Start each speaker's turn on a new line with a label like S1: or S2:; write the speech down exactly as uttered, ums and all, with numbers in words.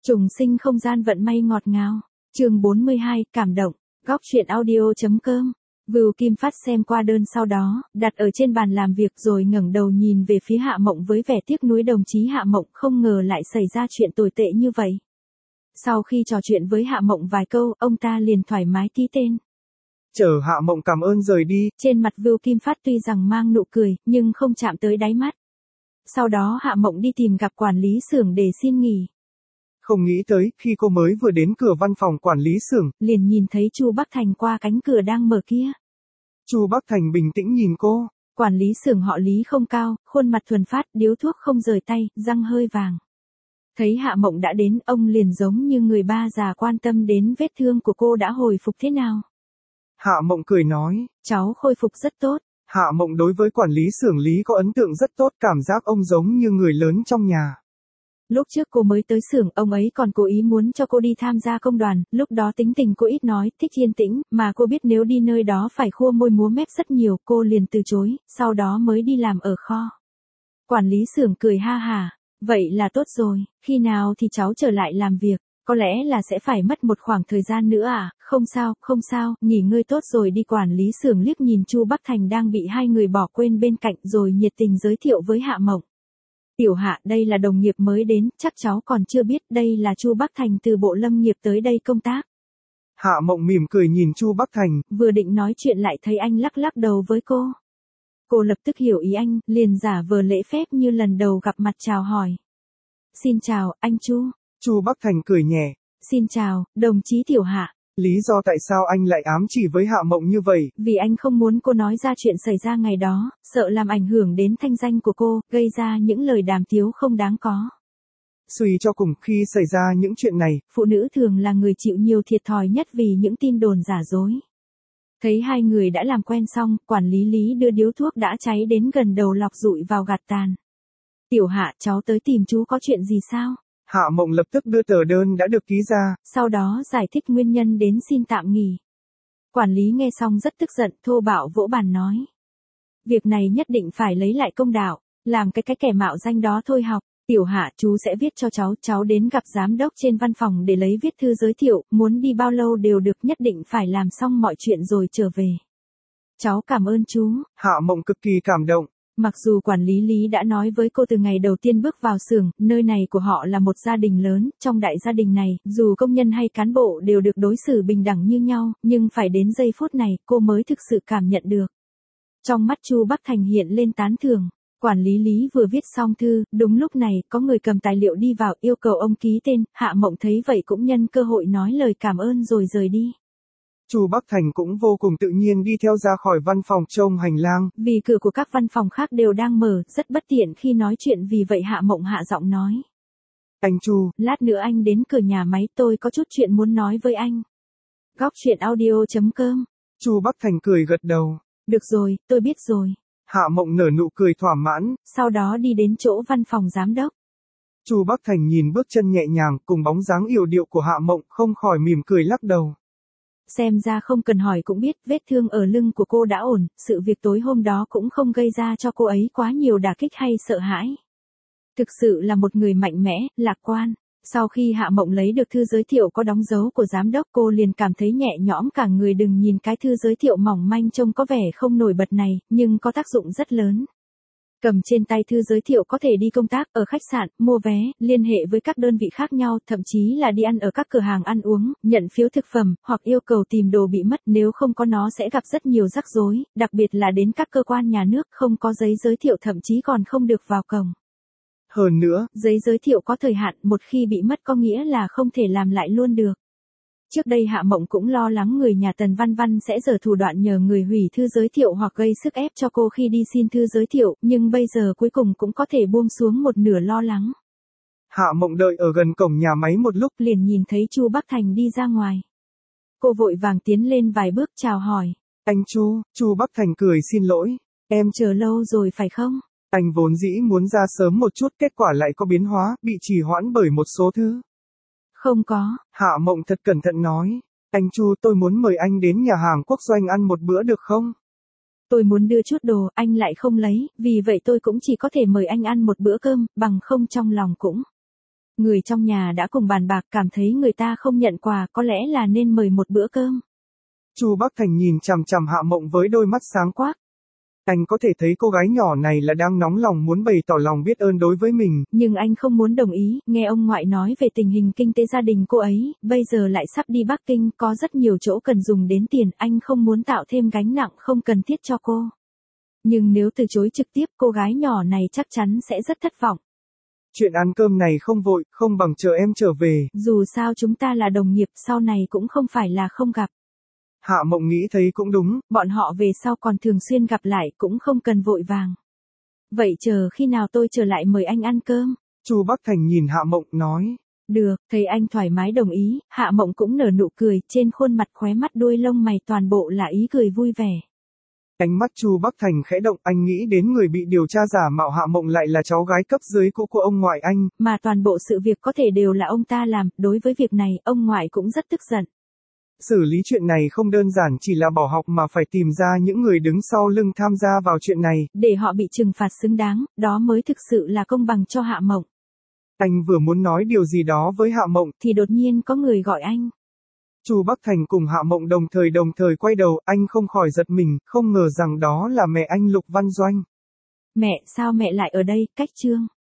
S1: Trùng sinh không gian vận may ngọt ngào. Chương bốn mươi hai, cảm động. Góc truyện audio.com. Vưu Kim Phát xem qua đơn sau đó, đặt ở trên bàn làm việc rồi ngẩng đầu nhìn về phía Hạ Mộng với vẻ tiếc nuối. Đồng chí Hạ Mộng, không ngờ lại xảy ra chuyện tồi tệ như vậy. Sau khi trò chuyện với Hạ Mộng vài câu, ông ta liền thoải mái ký tên.
S2: Chờ Hạ Mộng cảm ơn rời đi.
S1: Trên mặt Vưu Kim Phát tuy rằng mang nụ cười, nhưng không chạm tới đáy mắt. Sau đó Hạ Mộng đi tìm gặp quản lý xưởng để xin nghỉ.
S2: Không nghĩ tới, khi cô mới vừa đến cửa văn phòng quản lý xưởng,
S1: liền nhìn thấy Chu Bắc Thành qua cánh cửa đang mở kia.
S2: Chu Bắc Thành bình tĩnh nhìn cô.
S1: Quản lý xưởng họ Lý không cao, khuôn mặt thuần phát, điếu thuốc không rời tay, răng hơi vàng. Thấy Hạ Mộng đã đến, ông liền giống như người ba già quan tâm đến vết thương của cô đã hồi phục thế nào.
S2: Hạ Mộng cười nói,
S1: cháu khôi phục rất tốt.
S2: Hạ Mộng đối với quản lý xưởng Lý có ấn tượng rất tốt, cảm giác ông giống như người lớn trong nhà.
S1: Lúc trước cô mới tới xưởng, ông ấy còn cố ý muốn cho cô đi tham gia công đoàn, lúc đó tính tình cô ít nói, thích yên tĩnh, mà cô biết nếu đi nơi đó phải khua môi múa mép rất nhiều, cô liền từ chối, sau đó mới đi làm ở kho. Quản lý xưởng cười ha hả, vậy là tốt rồi, khi nào thì cháu trở lại làm việc, có lẽ là sẽ phải mất một khoảng thời gian nữa à, không sao, không sao, nghỉ ngơi tốt rồi đi. Quản lý xưởng liếc nhìn Chu Bắc Thành đang bị hai người bỏ quên bên cạnh rồi nhiệt tình giới thiệu với Hạ Mộng. Tiểu Hạ, đây là đồng nghiệp mới đến, chắc cháu còn chưa biết, đây là Chu Bắc Thành từ Bộ Lâm nghiệp tới đây công tác.
S2: Hạ Mộng mỉm cười nhìn Chu Bắc Thành,
S1: vừa định nói chuyện lại thấy anh lắc lắc đầu với cô. Cô lập tức hiểu ý anh, liền giả vờ lễ phép như lần đầu gặp mặt chào hỏi. Xin chào, anh Chu.
S2: Chu Bắc Thành cười nhẹ.
S1: Xin chào, đồng chí Tiểu Hạ.
S2: Lý do tại sao anh lại ám chỉ với Hạ Mộng như vậy?
S1: Vì anh không muốn cô nói ra chuyện xảy ra ngày đó, sợ làm ảnh hưởng đến thanh danh của cô, gây ra những lời đàm tiếu không đáng có.
S2: Suy cho cùng, khi xảy ra những chuyện này,
S1: phụ nữ thường là người chịu nhiều thiệt thòi nhất vì những tin đồn giả dối. Thấy hai người đã làm quen xong, quản lý Lý đưa điếu thuốc đã cháy đến gần đầu lọc dụi vào gạt tàn. Tiểu Hạ, cháu tới tìm chú có chuyện gì sao?
S2: Hạ Mộng lập tức đưa tờ đơn đã được ký ra.
S1: Sau đó giải thích nguyên nhân đến xin tạm nghỉ. Quản lý nghe xong rất tức giận, thô bạo vỗ bàn nói. Việc này nhất định phải lấy lại công đạo, làm cái cái kẻ mạo danh đó thôi học. Tiểu Hạ, chú sẽ viết cho cháu, cháu đến gặp giám đốc trên văn phòng để lấy viết thư giới thiệu, muốn đi bao lâu đều được, nhất định phải làm xong mọi chuyện rồi trở về. Cháu cảm ơn chú.
S2: Hạ Mộng cực kỳ cảm động.
S1: Mặc dù quản lý Lý đã nói với cô từ ngày đầu tiên bước vào xưởng, nơi này của họ là một gia đình lớn, trong đại gia đình này, dù công nhân hay cán bộ đều được đối xử bình đẳng như nhau, nhưng phải đến giây phút này, cô mới thực sự cảm nhận được. Trong mắt Chu Bắc Thành hiện lên tán thưởng. Quản lý Lý vừa viết xong thư, đúng lúc này, có người cầm tài liệu đi vào yêu cầu ông ký tên, Hạ Mộng thấy vậy cũng nhân cơ hội nói lời cảm ơn rồi rời đi.
S2: Chu Bắc Thành cũng vô cùng tự nhiên đi theo ra khỏi văn phòng trông hành lang.
S1: Vì cửa của các văn phòng khác đều đang mở, rất bất tiện khi nói chuyện, vì vậy Hạ Mộng hạ giọng nói.
S2: Anh Chu,
S1: lát nữa anh đến cửa nhà máy, tôi có chút chuyện muốn nói với anh. Góc truyện audio.com.
S2: Chu Bắc Thành cười gật đầu.
S1: Được rồi, tôi biết rồi.
S2: Hạ Mộng nở nụ cười thỏa mãn.
S1: Sau đó đi đến chỗ văn phòng giám đốc.
S2: Chu Bắc Thành nhìn bước chân nhẹ nhàng cùng bóng dáng yểu điệu của Hạ Mộng, không khỏi mỉm cười lắc đầu.
S1: Xem ra không cần hỏi cũng biết, vết thương ở lưng của cô đã ổn, sự việc tối hôm đó cũng không gây ra cho cô ấy quá nhiều đả kích hay sợ hãi. Thực sự là một người mạnh mẽ, lạc quan. Sau khi Hạ Mộng lấy được thư giới thiệu có đóng dấu của giám đốc, cô liền cảm thấy nhẹ nhõm cả người. Đừng nhìn cái thư giới thiệu mỏng manh trông có vẻ không nổi bật này, nhưng có tác dụng rất lớn. Cầm trên tay thư giới thiệu có thể đi công tác ở khách sạn, mua vé, liên hệ với các đơn vị khác nhau, thậm chí là đi ăn ở các cửa hàng ăn uống, nhận phiếu thực phẩm, hoặc yêu cầu tìm đồ bị mất, nếu không có nó sẽ gặp rất nhiều rắc rối, đặc biệt là đến các cơ quan nhà nước không có giấy giới thiệu thậm chí còn không được vào cổng.
S2: Hơn nữa,
S1: giấy giới thiệu có thời hạn, một khi bị mất có nghĩa là không thể làm lại luôn được. Trước đây Hạ Mộng cũng lo lắng người nhà Tần Văn Văn sẽ giở thủ đoạn nhờ người hủy thư giới thiệu hoặc gây sức ép cho cô khi đi xin thư giới thiệu, nhưng bây giờ cuối cùng cũng có thể buông xuống một nửa lo lắng.
S2: Hạ Mộng đợi ở gần cổng nhà máy một lúc,
S1: liền nhìn thấy Chu Bắc Thành đi ra ngoài. Cô vội vàng tiến lên vài bước chào hỏi.
S2: Anh Chu. Chu Bắc Thành cười xin lỗi.
S1: Em chờ lâu rồi phải không?
S2: Anh vốn dĩ muốn ra sớm một chút, kết quả lại có biến hóa, bị trì hoãn bởi một số thứ.
S1: Không có.
S2: Hạ Mộng thật cẩn thận nói. Anh Chu, tôi muốn mời anh đến nhà hàng quốc doanh ăn một bữa được không?
S1: Tôi muốn đưa chút đồ, anh lại không lấy, vì vậy tôi cũng chỉ có thể mời anh ăn một bữa cơm, bằng không trong lòng cũng Người trong nhà đã cùng bàn bạc, cảm thấy người ta không nhận quà, có lẽ là nên mời một bữa cơm.
S2: Chu Bắc Thành nhìn chằm chằm Hạ Mộng với đôi mắt sáng quắc. Anh có thể thấy cô gái nhỏ này là đang nóng lòng muốn bày tỏ lòng biết ơn đối với mình.
S1: Nhưng anh không muốn đồng ý, nghe ông ngoại nói về tình hình kinh tế gia đình cô ấy, bây giờ lại sắp đi Bắc Kinh, có rất nhiều chỗ cần dùng đến tiền, anh không muốn tạo thêm gánh nặng không cần thiết cho cô. Nhưng nếu từ chối trực tiếp, cô gái nhỏ này chắc chắn sẽ rất thất vọng.
S2: Chuyện ăn cơm này không vội, không bằng chờ em trở về.
S1: Dù sao chúng ta là đồng nghiệp, sau này cũng không phải là không gặp.
S2: Hạ Mộng nghĩ thấy cũng đúng.
S1: Bọn họ về sau còn thường xuyên gặp lại, cũng không cần vội vàng. Vậy chờ khi nào tôi trở lại mời anh ăn cơm?
S2: Chu Bắc Thành nhìn Hạ Mộng nói.
S1: Được, thấy anh thoải mái đồng ý, Hạ Mộng cũng nở nụ cười, trên khuôn mặt khóe mắt đuôi lông mày toàn bộ là ý cười vui vẻ.
S2: Ánh mắt Chu Bắc Thành khẽ động, anh nghĩ đến người bị điều tra giả mạo Hạ Mộng lại là cháu gái cấp dưới cũ của ông ngoại anh.
S1: Mà toàn bộ sự việc có thể đều là ông ta làm, đối với việc này, ông ngoại cũng rất tức giận.
S2: Xử lý chuyện này không đơn giản chỉ là bỏ học mà phải tìm ra những người đứng sau lưng tham gia vào chuyện này.
S1: Để họ bị trừng phạt xứng đáng, đó mới thực sự là công bằng cho Hạ Mộng.
S2: Anh vừa muốn nói điều gì đó với Hạ Mộng,
S1: thì đột nhiên có người gọi anh.
S2: Chu Bắc Thành cùng Hạ Mộng đồng thời đồng thời quay đầu, anh không khỏi giật mình, không ngờ rằng đó là mẹ anh Lục Văn Doanh.
S1: Mẹ, sao mẹ lại ở đây, Cách Trương?